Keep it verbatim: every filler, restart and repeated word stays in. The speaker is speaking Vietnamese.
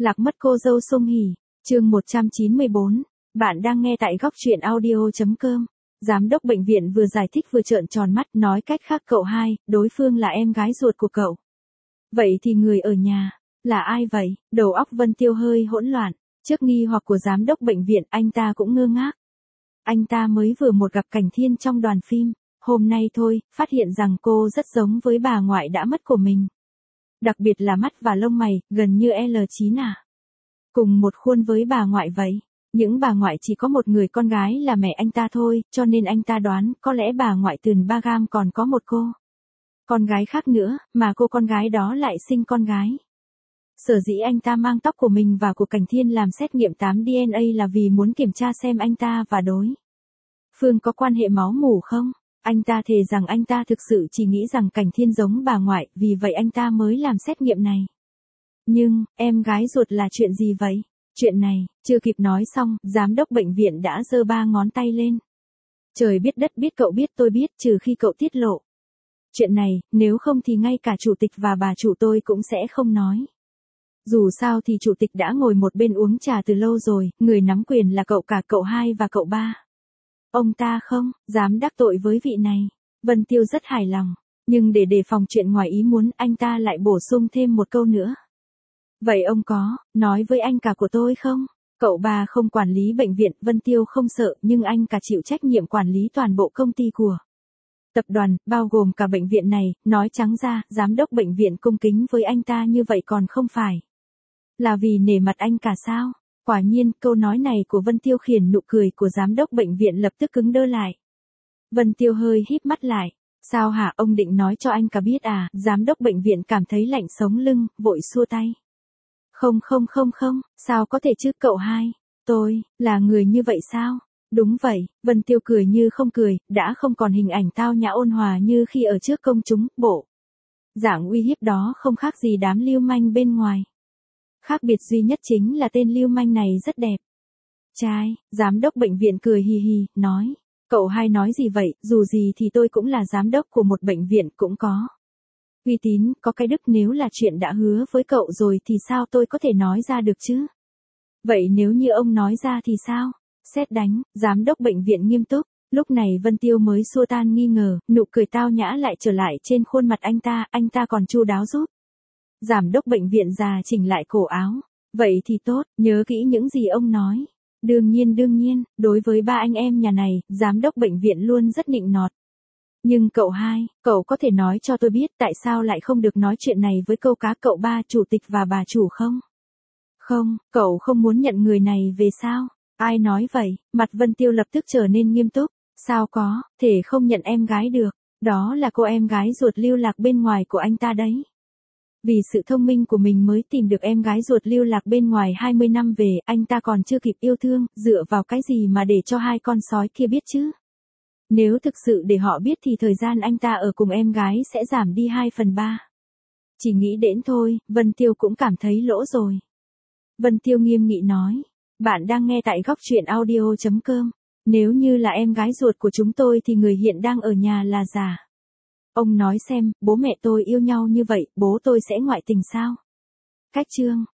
Lạc mất cô dâu Song Hỷ, chương một trăm chín mươi bốn. Bạn đang nghe tại góc truyện audio.com. Giám đốc bệnh viện vừa giải thích vừa trợn tròn mắt, nói cách khác cậu hai, đối phương là em gái ruột của cậu. Vậy thì người ở nhà, là ai vậy? Đầu óc Vân Tiêu hơi hỗn loạn, trước nghi hoặc của giám đốc bệnh viện anh ta cũng ngơ ngác. Anh ta mới vừa một gặp Cảnh Thiên trong đoàn phim, hôm nay thôi, phát hiện rằng cô rất giống với bà ngoại đã mất của mình. Đặc biệt là mắt và lông mày, gần như L chín à. Cùng một khuôn với bà ngoại vậy. Những bà ngoại chỉ có một người con gái là mẹ anh ta thôi, cho nên anh ta đoán có lẽ bà ngoại Tườn Ba Gam còn có một cô con gái khác nữa, mà cô con gái đó lại sinh con gái. Sở dĩ anh ta mang tóc của mình và của Cảnh Thiên làm xét nghiệm tám D N A là vì muốn kiểm tra xem anh ta và đối phương có quan hệ máu mủ không. Anh ta thề rằng anh ta thực sự chỉ nghĩ rằng Cảnh Thiên giống bà ngoại, vì vậy anh ta mới làm xét nghiệm này. Nhưng, em gái ruột là chuyện gì vậy? Chuyện này, chưa kịp nói xong, giám đốc bệnh viện đã giơ ba ngón tay lên. Trời biết đất biết cậu biết tôi biết, trừ khi cậu tiết lộ chuyện này, nếu không thì ngay cả chủ tịch và bà chủ tôi cũng sẽ không nói. Dù sao thì chủ tịch đã ngồi một bên uống trà từ lâu rồi, người nắm quyền là cậu cả, cậu hai và cậu ba. Ông ta không dám đắc tội với vị này. Vân Tiêu rất hài lòng, nhưng để đề phòng chuyện ngoài ý muốn, anh ta lại bổ sung thêm một câu nữa. Vậy ông có nói với anh cả của tôi không? Cậu ba không quản lý bệnh viện, Vân Tiêu không sợ, nhưng anh cả chịu trách nhiệm quản lý toàn bộ công ty của tập đoàn, bao gồm cả bệnh viện này. Nói trắng ra, giám đốc bệnh viện cung kính với anh ta như vậy còn không phải là vì nể mặt anh cả sao? Quả nhiên, câu nói này của Vân Tiêu khiến nụ cười của giám đốc bệnh viện lập tức cứng đơ lại. Vân Tiêu hơi híp mắt lại. Sao hả, ông định nói cho anh cả biết à? Giám đốc bệnh viện cảm thấy lạnh sống lưng, vội xua tay. Không không không không, sao có thể chứ cậu hai? Tôi, là người như vậy sao? Đúng vậy, Vân Tiêu cười như không cười, đã không còn hình ảnh tao nhã ôn hòa như khi ở trước công chúng, bộ dạng uy hiếp đó không khác gì đám lưu manh bên ngoài. Khác biệt duy nhất chính là tên lưu manh này rất đẹp trai. Giám đốc bệnh viện cười hì hì, nói. Cậu hai nói gì vậy, dù gì thì tôi cũng là giám đốc của một bệnh viện, cũng có uy tín, có cái đức, nếu là chuyện đã hứa với cậu rồi thì sao tôi có thể nói ra được chứ? Vậy nếu như ông nói ra thì sao? Sét đánh, giám đốc bệnh viện nghiêm túc. Lúc này Vân Tiêu mới xua tan nghi ngờ, nụ cười tao nhã lại trở lại trên khuôn mặt anh ta, anh ta còn chu đáo giúp giám đốc bệnh viện già chỉnh lại cổ áo. Vậy thì tốt, nhớ kỹ những gì ông nói. Đương nhiên đương nhiên, đối với ba anh em nhà này, giám đốc bệnh viện luôn rất nịnh nọt. Nhưng cậu hai, cậu có thể nói cho tôi biết tại sao lại không được nói chuyện này với câu cá cậu ba, chủ tịch và bà chủ không? Không, cậu không muốn nhận người này về sao? Ai nói vậy? Mặt Vân Tiêu lập tức trở nên nghiêm túc. Sao có, thể không nhận em gái được. Đó là cô em gái ruột lưu lạc bên ngoài của anh ta đấy. Vì sự thông minh của mình mới tìm được em gái ruột lưu lạc bên ngoài hai mươi năm về, anh ta còn chưa kịp yêu thương, dựa vào cái gì mà để cho hai con sói kia biết chứ? Nếu thực sự để họ biết thì thời gian anh ta ở cùng em gái sẽ giảm đi hai phần ba. Chỉ nghĩ đến thôi, Vân Tiêu cũng cảm thấy lỗ rồi. Vân Tiêu nghiêm nghị nói. Bạn đang nghe tại góc truyện audio.com. Nếu như là em gái ruột của chúng tôi thì người hiện đang ở nhà là giả. Ông nói xem, bố mẹ tôi yêu nhau như vậy, bố tôi sẽ ngoại tình sao? Cách chương.